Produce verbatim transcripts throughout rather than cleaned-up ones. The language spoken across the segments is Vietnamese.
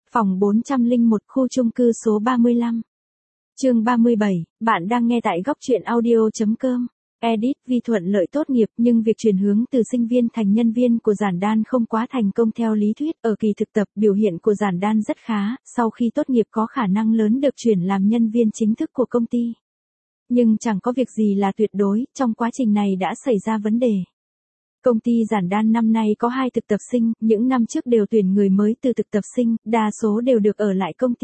phòng bốn không một khu chung cư số ba mươi lăm. Chương ba mươi bảy, bạn đang nghe tại góc truyện audio chấm com. Edit vì thuận lợi tốt nghiệp nhưng việc chuyển hướng từ sinh viên thành nhân viên của Giản Đan không quá thành công theo lý thuyết. Ở kỳ thực tập, biểu hiện của Giản Đan rất khá, sau khi tốt nghiệp có khả năng lớn được chuyển làm nhân viên chính thức của công ty. Nhưng chẳng có việc gì là tuyệt đối, trong quá trình này đã xảy ra vấn đề. Công ty Giản Đan năm nay có hai thực tập sinh, những năm trước đều tuyển người mới từ thực tập sinh, đa số đều được ở lại công ty.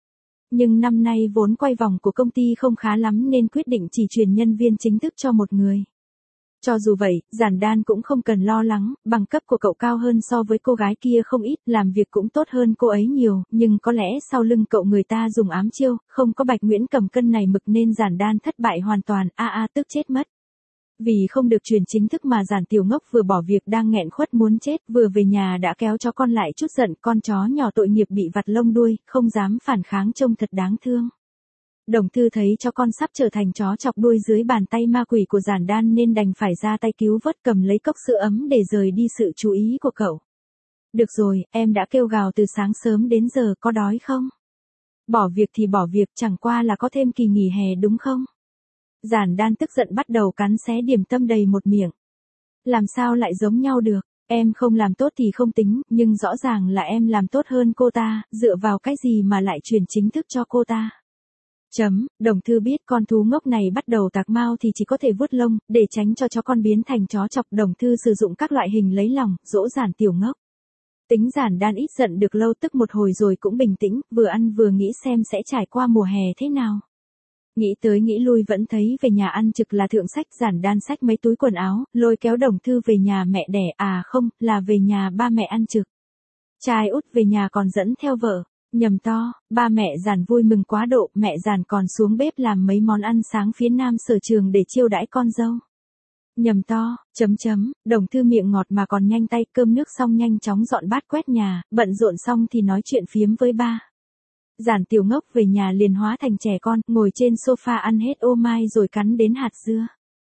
Nhưng năm nay vốn quay vòng của công ty không khá lắm nên quyết định chỉ chuyển nhân viên chính thức cho một người. Cho dù vậy, Giản Đan cũng không cần lo lắng, bằng cấp của cậu cao hơn so với cô gái kia không ít, làm việc cũng tốt hơn cô ấy nhiều, nhưng có lẽ sau lưng cậu người ta dùng ám chiêu, không có Bạch Nguyễn cầm cân này mực nên Giản Đan thất bại hoàn toàn, a a tức chết mất. Vì không được chuyển chính thức mà Giản Tiểu Ngốc vừa bỏ việc đang nghẹn khuất muốn chết, vừa về nhà đã kéo cho con lại chút giận, con chó nhỏ tội nghiệp bị vặt lông đuôi, không dám phản kháng trông thật đáng thương. Đồng Thư thấy cho con sắp trở thành chó chọc đuôi dưới bàn tay ma quỷ của Giản Đan nên đành phải ra tay cứu vớt, cầm lấy cốc sữa ấm để rời đi sự chú ý của cậu. Được rồi, em đã kêu gào từ sáng sớm đến giờ, có đói không? Bỏ việc thì bỏ việc, chẳng qua là có thêm kỳ nghỉ hè đúng không? Giản Đan tức giận bắt đầu cắn xé điểm tâm đầy một miệng. Làm sao lại giống nhau được, em không làm tốt thì không tính, nhưng rõ ràng là em làm tốt hơn cô ta, dựa vào cái gì mà lại chuyển chính thức cho cô ta. Chấm, Đồng Thư biết con thú ngốc này bắt đầu tạc mao thì chỉ có thể vuốt lông, để tránh cho chó con biến thành chó chọc. Đồng Thư sử dụng các loại hình lấy lòng, dỗ Giản Tiểu Ngốc. Tính Giản Đan ít giận được lâu tức một hồi rồi cũng bình tĩnh, vừa ăn vừa nghĩ xem sẽ trải qua mùa hè thế nào. Nghĩ tới nghĩ lui vẫn thấy về nhà ăn trực là thượng sách. Giản Đan xách mấy túi quần áo, lôi kéo Đồng Thư về nhà mẹ đẻ, à không, là về nhà ba mẹ ăn trực. Trai út về nhà còn dẫn theo vợ, nhầm to, ba mẹ Giản vui mừng quá độ, mẹ Giản còn xuống bếp làm mấy món ăn sáng phía nam sở trường để chiêu đãi con dâu. Nhầm to, chấm chấm, Đồng Thư miệng ngọt mà còn nhanh tay, cơm nước xong nhanh chóng dọn bát quét nhà, bận rộn xong thì nói chuyện phiếm với ba. Giản Tiểu Ngốc về nhà liền hóa thành trẻ con, ngồi trên sofa ăn hết ô mai rồi cắn đến hạt dưa.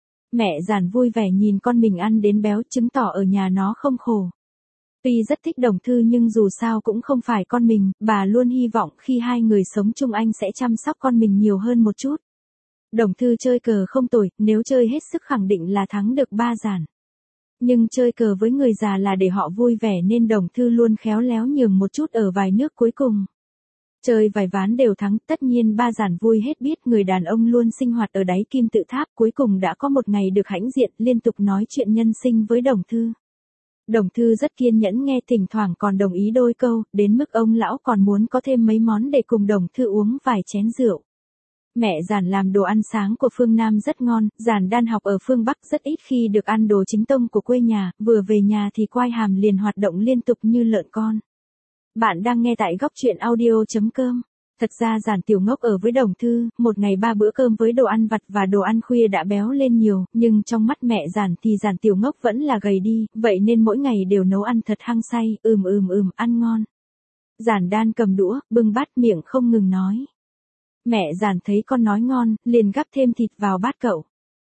Mẹ Giản vui vẻ nhìn con mình ăn đến béo, chứng tỏ ở nhà nó không khổ. Tuy rất thích Đồng Thư nhưng dù sao cũng không phải con mình, bà luôn hy vọng khi hai người sống chung anh sẽ chăm sóc con mình nhiều hơn một chút. Đồng Thư chơi cờ không tồi, nếu chơi hết sức khẳng định là thắng được ba Giản. Nhưng chơi cờ với người già là để họ vui vẻ nên Đồng Thư luôn khéo léo nhường một chút ở vài nước cuối cùng. Chơi vài ván đều thắng, tất nhiên ba Giản vui hết biết người đàn ông luôn sinh hoạt ở đáy kim tự tháp, cuối cùng đã có một ngày được hãnh diện, liên tục nói chuyện nhân sinh với Đồng Thư. Đồng Thư rất kiên nhẫn nghe, thỉnh thoảng còn đồng ý đôi câu, đến mức ông lão còn muốn có thêm mấy món để cùng Đồng Thư uống vài chén rượu. Mẹ Giản làm đồ ăn sáng của phương Nam rất ngon, Giản Đan học ở phương Bắc rất ít khi được ăn đồ chính tông của quê nhà, vừa về nhà thì quai hàm liền hoạt động liên tục như lợn con. Bạn đang nghe tại góc truyện audio chấm com. Thật ra Giản Tiểu Ngốc ở với Đồng Thư, một ngày ba bữa cơm với đồ ăn vặt và đồ ăn khuya đã béo lên nhiều, nhưng trong mắt mẹ Giản thì Giản Tiểu Ngốc vẫn là gầy đi, vậy nên mỗi ngày đều nấu ăn thật hăng say, ừm ừm ừm, ăn ngon. Giản Đan cầm đũa, bưng bát miệng không ngừng nói. Mẹ Giản thấy con nói ngon, liền gắp thêm thịt vào bát cậu.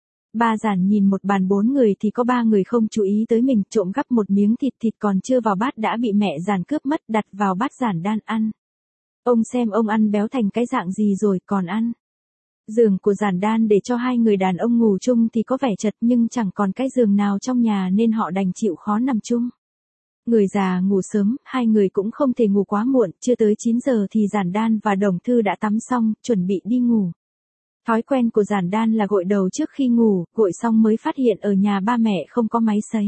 Ba Giản nhìn một bàn bốn người thì có ba người không chú ý tới mình, trộm gắp một miếng thịt, thịt còn chưa vào bát đã bị mẹ Giản cướp mất, đặt vào bát Giản Đan ăn. Ông xem ông ăn béo thành cái dạng gì rồi còn ăn. Giường của Giản Đan để cho hai người đàn ông ngủ chung thì có vẻ chật nhưng chẳng còn cái giường nào trong nhà nên họ đành chịu khó nằm chung. Người già ngủ sớm, hai người cũng không thể ngủ quá muộn, chưa tới chín giờ thì Giản Đan và Đồng Thư đã tắm xong, chuẩn bị đi ngủ. Thói quen của Giản Đan là gội đầu trước khi ngủ, gội xong mới phát hiện ở nhà ba mẹ không có máy sấy.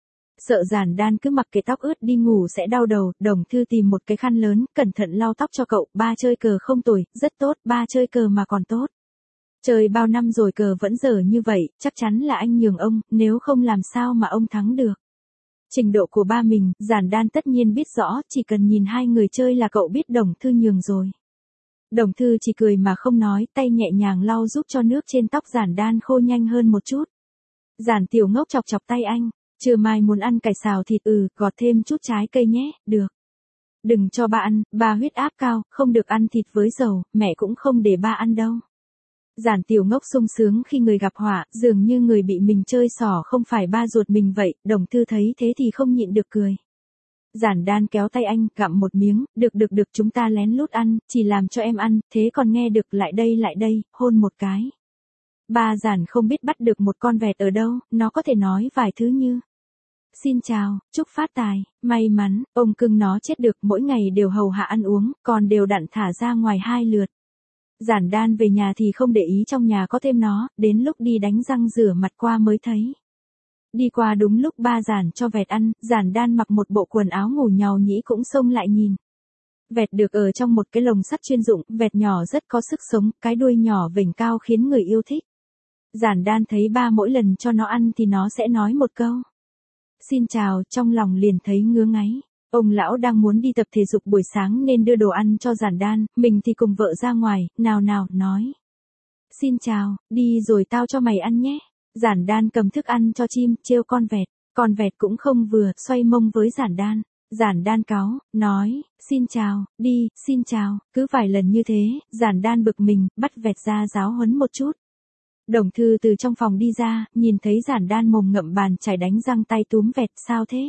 Sợ Giản Đan cứ mặc cái tóc ướt đi ngủ sẽ đau đầu, Đồng Thư tìm một cái khăn lớn, cẩn thận lau tóc cho cậu, ba chơi cờ không tồi, rất tốt, ba chơi cờ mà còn tốt. Chơi bao năm rồi cờ vẫn dở như vậy, chắc chắn là anh nhường ông, nếu không làm sao mà ông thắng được. Trình độ của ba mình, Giản Đan tất nhiên biết rõ, chỉ cần nhìn hai người chơi là cậu biết Đồng Thư nhường rồi. Đồng Thư chỉ cười mà không nói, tay nhẹ nhàng lau giúp cho nước trên tóc Giản Đan khô nhanh hơn một chút. Giản Tiểu Ngốc chọc chọc tay anh, trưa mai muốn ăn cải xào thịt, ừ, gọt thêm chút trái cây nhé, được. Đừng cho ba ăn, ba huyết áp cao, không được ăn thịt với dầu, mẹ cũng không để ba ăn đâu. Giản Tiểu Ngốc sung sướng khi người gặp họa, dường như người bị mình chơi xỏ không phải ba ruột mình vậy, Đồng Thư thấy thế thì không nhịn được cười. Giản Đan kéo tay anh, gặm một miếng, được được được chúng ta lén lút ăn, chỉ làm cho em ăn, thế còn nghe được lại đây lại đây, hôn một cái. Ba Giản không biết bắt được một con vẹt ở đâu, nó có thể nói vài thứ như. Xin chào, chúc phát tài, may mắn, ông cưng nó chết được, mỗi ngày đều hầu hạ ăn uống, còn đều đặn thả ra ngoài hai lượt. Giản Đan về nhà thì không để ý trong nhà có thêm nó, đến lúc đi đánh răng rửa mặt qua mới thấy. Đi qua đúng lúc ba Giản cho vẹt ăn, Giản Đan mặc một bộ quần áo ngủ nhàu nhĩ cũng xông lại nhìn. Vẹt được ở trong một cái lồng sắt chuyên dụng, vẹt nhỏ rất có sức sống, cái đuôi nhỏ vểnh cao khiến người yêu thích. Giản Đan thấy ba mỗi lần cho nó ăn thì nó sẽ nói một câu. Xin chào, trong lòng liền thấy ngứa ngáy. Ông lão đang muốn đi tập thể dục buổi sáng nên đưa đồ ăn cho Giản Đan, mình thì cùng vợ ra ngoài, nào nào, nói. Xin chào, đi rồi tao cho mày ăn nhé. Giản Đan cầm thức ăn cho chim, trêu con vẹt. Con vẹt cũng không vừa, xoay mông với Giản Đan. Giản Đan cáu, nói, xin chào, đi, xin chào, cứ vài lần như thế, Giản Đan bực mình, bắt vẹt ra giáo huấn một chút. Đồng Thư từ trong phòng đi ra, nhìn thấy Giản Đan mồm ngậm bàn chải đánh răng tay túm vẹt, sao thế?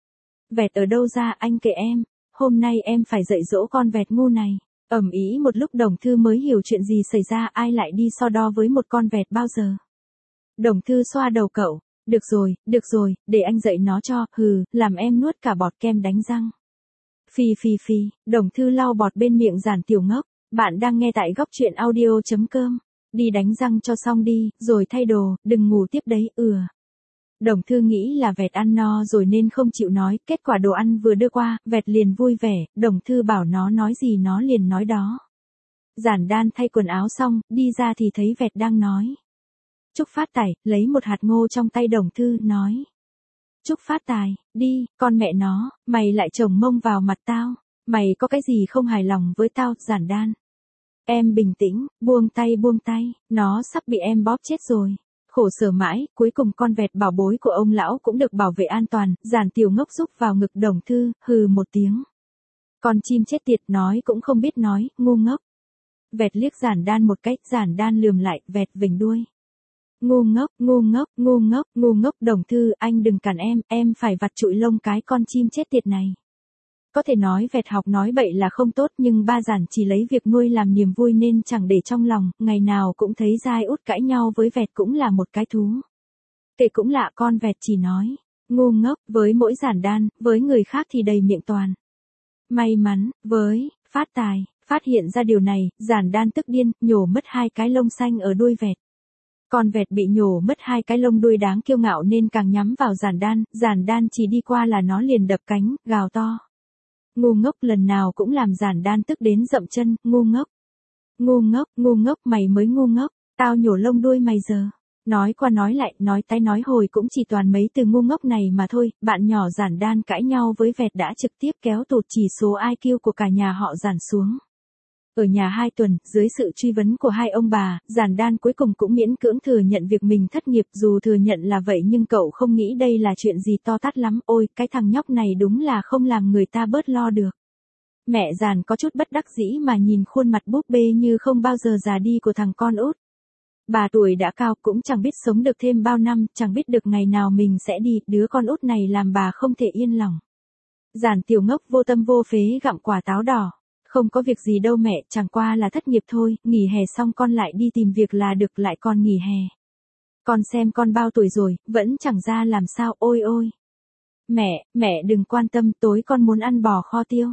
Vẹt ở đâu ra, anh kể em, hôm nay em phải dạy dỗ con vẹt ngu này. Ầm ĩ một lúc Đồng Thư mới hiểu chuyện gì xảy ra, ai lại đi so đo với một con vẹt bao giờ. Đồng Thư xoa đầu cậu, được rồi, được rồi, để anh dạy nó cho, hừ, làm em nuốt cả bọt kem đánh răng. Phi phi phi, Đồng Thư lau bọt bên miệng Giản Tiểu Ngốc, bạn đang nghe tại góc truyện audio chấm com. Đi đánh răng cho xong đi, rồi thay đồ, đừng ngủ tiếp đấy, ừa. Đồng Thư nghĩ là vẹt ăn no rồi nên không chịu nói, kết quả đồ ăn vừa đưa qua, vẹt liền vui vẻ, Đồng Thư bảo nó nói gì nó liền nói đó. Giản Đan thay quần áo xong, đi ra thì thấy vẹt đang nói. Chúc phát tài, lấy một hạt ngô trong tay Đồng Thư, nói. Chúc phát tài, đi, con mẹ nó, mày lại chồng mông vào mặt tao, mày có cái gì không hài lòng với tao, Giản Đan. Em bình tĩnh, buông tay buông tay, nó sắp bị em bóp chết rồi. Khổ sở mãi, cuối cùng con vẹt bảo bối của ông lão cũng được bảo vệ an toàn, Giản Tiểu Ngốc rúc vào ngực Đồng Thư, hừ một tiếng. Con chim chết tiệt nói cũng không biết nói, ngu ngốc. Vẹt liếc Giản Đan một cách, Giản Đan lườm lại, vẹt vểnh đuôi. Ngu ngốc, ngu ngốc, ngu ngốc, ngu ngốc, Đồng Thư, anh đừng cản em, em phải vặt trụi lông cái con chim chết tiệt này. Có thể nói vẹt học nói bậy là không tốt nhưng ba Giản chỉ lấy việc nuôi làm niềm vui nên chẳng để trong lòng, ngày nào cũng thấy Giai Út cãi nhau với vẹt cũng là một cái thú. Kể cũng lạ con vẹt chỉ nói, ngu ngốc, với mỗi Giản Đan, với người khác thì đầy miệng toàn. May mắn, với, phát tài, phát hiện ra điều này, Giản Đan tức điên, nhổ mất hai cái lông xanh ở đuôi vẹt. Con vẹt bị nhổ mất hai cái lông đuôi đáng kiêu ngạo nên càng nhắm vào Giản Đan, Giản Đan chỉ đi qua là nó liền đập cánh, gào to. Ngu ngốc, lần nào cũng làm Giản Đan tức đến dậm chân, ngu ngốc. Ngu ngốc, ngu ngốc, mày mới ngu ngốc, tao nhổ lông đuôi mày giờ. Nói qua nói lại, nói tái nói hồi cũng chỉ toàn mấy từ ngu ngốc này mà thôi, bạn nhỏ Giản Đan cãi nhau với vẹt đã trực tiếp kéo tụt chỉ số i kiu của cả nhà họ Giản xuống. Ở nhà hai tuần, dưới sự truy vấn của hai ông bà, Giản Đan cuối cùng cũng miễn cưỡng thừa nhận việc mình thất nghiệp, dù thừa nhận là vậy nhưng cậu không nghĩ đây là chuyện gì to tát lắm, ôi, cái thằng nhóc này đúng là không làm người ta bớt lo được. Mẹ Giản có chút bất đắc dĩ mà nhìn khuôn mặt búp bê như không bao giờ già đi của thằng con út. Bà tuổi đã cao cũng chẳng biết sống được thêm bao năm, chẳng biết được ngày nào mình sẽ đi, đứa con út này làm bà không thể yên lòng. Giản Tiểu Ngốc vô tâm vô phế gặm quả táo đỏ. Không có việc gì đâu mẹ, chẳng qua là thất nghiệp thôi, nghỉ hè xong con lại đi tìm việc là được, lại còn nghỉ hè. Con xem con bao tuổi rồi, vẫn chẳng ra làm sao, ôi ôi. Mẹ, mẹ đừng quan tâm, tối con muốn ăn bò kho tiêu.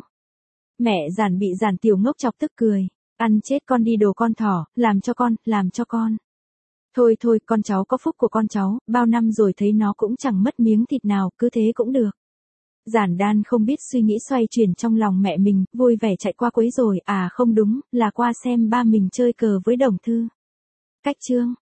Mẹ Giản bị Giản Tiểu Ngốc chọc tức cười, ăn chết con đi đồ con thỏ, làm cho con, làm cho con. Thôi thôi, con cháu có phúc của con cháu, bao năm rồi thấy nó cũng chẳng mất miếng thịt nào, cứ thế cũng được. Giản Đan không biết suy nghĩ xoay chuyển trong lòng mẹ mình, vui vẻ chạy qua quấy rồi, à không đúng, là qua xem ba mình chơi cờ với Đồng Thư. Cách chương